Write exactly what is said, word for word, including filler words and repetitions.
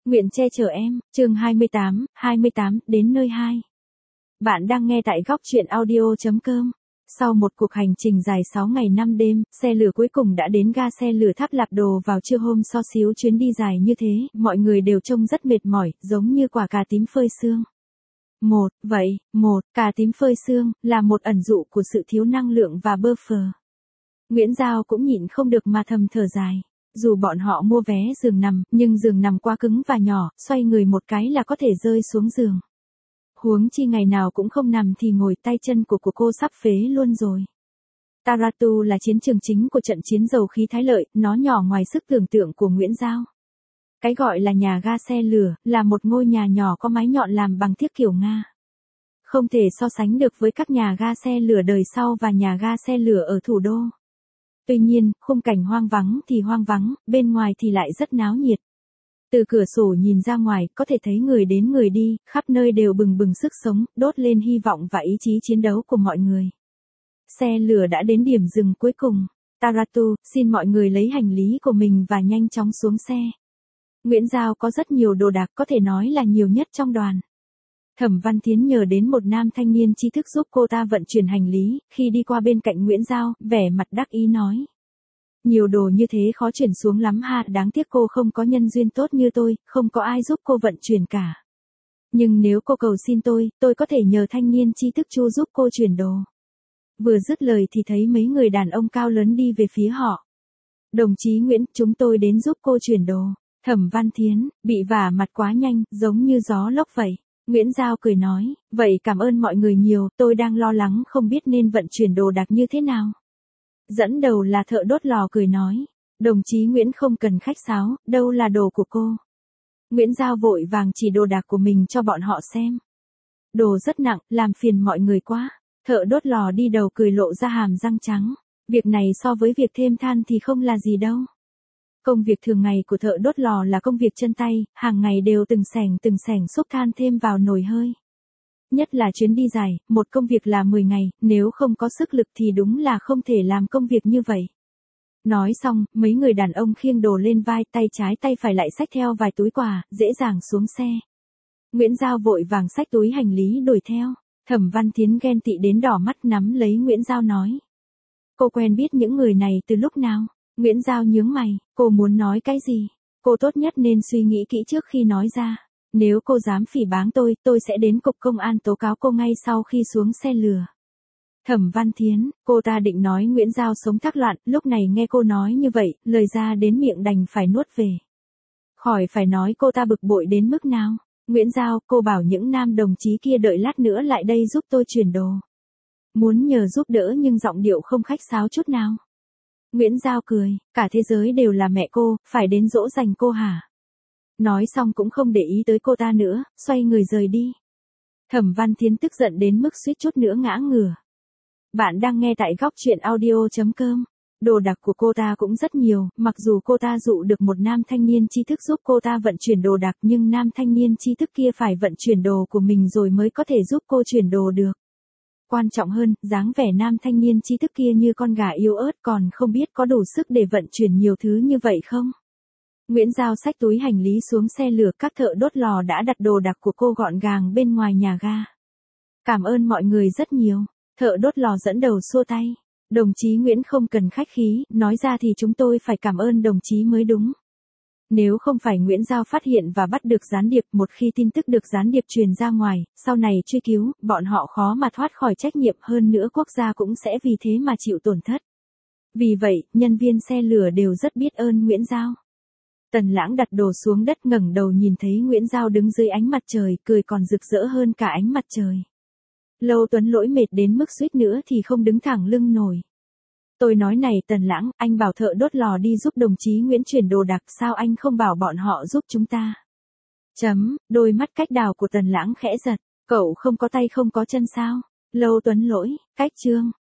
Nguyện che chở em, chương hai mươi tám, hai mươi tám, đến nơi hai. Bạn đang nghe tại góc truyện audio chấm com. Sau một cuộc hành trình dài sáu ngày năm đêm, xe lửa cuối cùng đã đến ga xe lửa Tháp Lạp Đồ vào trưa hôm. So xíu chuyến đi dài như thế, mọi người đều trông rất mệt mỏi, giống như quả cà tím phơi sương. Một, vậy, một, cà tím phơi sương, là một ẩn dụ của sự thiếu năng lượng và bơ phờ. Nguyễn Giao cũng nhịn không được mà thầm thở dài. Dù bọn họ mua vé giường nằm, nhưng giường nằm quá cứng và nhỏ, xoay người một cái là có thể rơi xuống giường. Huống chi ngày nào cũng không nằm thì ngồi, tay chân của của cô sắp phế luôn rồi. Taratu là chiến trường chính của trận chiến dầu khí Thái Lợi, nó nhỏ ngoài sức tưởng tượng của Nguyễn Giao. Cái gọi là nhà ga xe lửa, là một ngôi nhà nhỏ có mái nhọn làm bằng thiếc kiểu Nga. Không thể so sánh được với các nhà ga xe lửa đời sau và nhà ga xe lửa ở thủ đô. Tuy nhiên, khung cảnh hoang vắng thì hoang vắng, bên ngoài thì lại rất náo nhiệt. Từ cửa sổ nhìn ra ngoài, có thể thấy người đến người đi, khắp nơi đều bừng bừng sức sống, đốt lên hy vọng và ý chí chiến đấu của mọi người. Xe lửa đã đến điểm dừng cuối cùng. Taratu, xin mọi người lấy hành lý của mình và nhanh chóng xuống xe. Nguyễn Giao có rất nhiều đồ đạc, có thể nói là nhiều nhất trong đoàn. Thẩm Văn Thiến nhờ đến một nam thanh niên trí thức giúp cô ta vận chuyển hành lý, khi đi qua bên cạnh Nguyễn Giao, vẻ mặt đắc ý nói. Nhiều đồ như thế khó chuyển xuống lắm ha, đáng tiếc cô không có nhân duyên tốt như tôi, không có ai giúp cô vận chuyển cả. Nhưng nếu cô cầu xin tôi, tôi có thể nhờ thanh niên trí thức Chu giúp cô chuyển đồ. Vừa dứt lời thì thấy mấy người đàn ông cao lớn đi về phía họ. Đồng chí Nguyễn, chúng tôi đến giúp cô chuyển đồ. Thẩm Văn Thiến, bị vả mặt quá nhanh, giống như gió lốc vậy. Nguyễn Giao cười nói, vậy cảm ơn mọi người nhiều, tôi đang lo lắng không biết nên vận chuyển đồ đạc như thế nào. Dẫn đầu là thợ đốt lò cười nói, đồng chí Nguyễn không cần khách sáo, đâu là đồ của cô. Nguyễn Giao vội vàng chỉ đồ đạc của mình cho bọn họ xem. Đồ rất nặng, làm phiền mọi người quá. Thợ đốt lò đi đầu cười lộ ra hàm răng trắng. Việc này so với việc thêm than thì không là gì đâu. Công việc thường ngày của thợ đốt lò là công việc chân tay, hàng ngày đều từng xẻng từng xẻng xúc than thêm vào nồi hơi. Nhất là chuyến đi dài, một công việc là mười ngày, nếu không có sức lực thì đúng là không thể làm công việc như vậy. Nói xong, mấy người đàn ông khiêng đồ lên vai, tay trái tay phải lại xách theo vài túi quà, dễ dàng xuống xe. Nguyễn Giao vội vàng xách túi hành lý đuổi theo. Thẩm Văn Thiến ghen tị đến đỏ mắt nắm lấy Nguyễn Giao nói. Cô quen biết những người này từ lúc nào? Nguyễn Giao nhướng mày, cô muốn nói cái gì? Cô tốt nhất nên suy nghĩ kỹ trước khi nói ra. Nếu cô dám phỉ báng tôi, tôi sẽ đến cục công an tố cáo cô ngay sau khi xuống xe lửa. Thẩm Văn Thiến, cô ta định nói Nguyễn Giao sống thác loạn, lúc này nghe cô nói như vậy, lời ra đến miệng đành phải nuốt về. Khỏi phải nói cô ta bực bội đến mức nào. Nguyễn Giao, cô bảo những nam đồng chí kia đợi lát nữa lại đây giúp tôi chuyển đồ. Muốn nhờ giúp đỡ nhưng giọng điệu không khách sáo chút nào. Nguyễn Giao cười, cả thế giới đều là mẹ cô, phải đến dỗ dành cô hả? Nói xong cũng không để ý tới cô ta nữa, xoay người rời đi. Thẩm Văn Thiến tức giận đến mức suýt chút nữa ngã ngửa. Bạn đang nghe tại góc truyện audio chấm com. Đồ đạc của cô ta cũng rất nhiều, mặc dù cô ta dụ được một nam thanh niên trí thức giúp cô ta vận chuyển đồ đạc nhưng nam thanh niên trí thức kia phải vận chuyển đồ của mình rồi mới có thể giúp cô chuyển đồ được. Quan trọng hơn, dáng vẻ nam thanh niên trí thức kia như con gà yếu ớt còn không biết có đủ sức để vận chuyển nhiều thứ như vậy không? Nguyễn Giao xách túi hành lý xuống xe lửa, các thợ đốt lò đã đặt đồ đạc của cô gọn gàng bên ngoài nhà ga. Cảm ơn mọi người rất nhiều. Thợ đốt lò dẫn đầu xua tay. Đồng chí Nguyễn không cần khách khí, nói ra thì chúng tôi phải cảm ơn đồng chí mới đúng. Nếu không phải Nguyễn Giao phát hiện và bắt được gián điệp, một khi tin tức được gián điệp truyền ra ngoài, sau này truy cứu, bọn họ khó mà thoát khỏi trách nhiệm, hơn nữa quốc gia cũng sẽ vì thế mà chịu tổn thất. Vì vậy, nhân viên xe lửa đều rất biết ơn Nguyễn Giao. Tần Lãng đặt đồ xuống đất, ngẩng đầu nhìn thấy Nguyễn Giao đứng dưới ánh mặt trời, cười còn rực rỡ hơn cả ánh mặt trời. Lâu Tuấn Lỗi mệt đến mức suýt nữa thì không đứng thẳng lưng nổi. Tôi nói này Tần Lãng, anh bảo thợ đốt lò đi giúp đồng chí Nguyễn chuyển đồ đạc, sao anh không bảo bọn họ giúp chúng ta? Chấm, đôi mắt cách đào của Tần Lãng khẽ giật, cậu không có tay không có chân sao? Lâu Tuấn Lỗi, cách chương.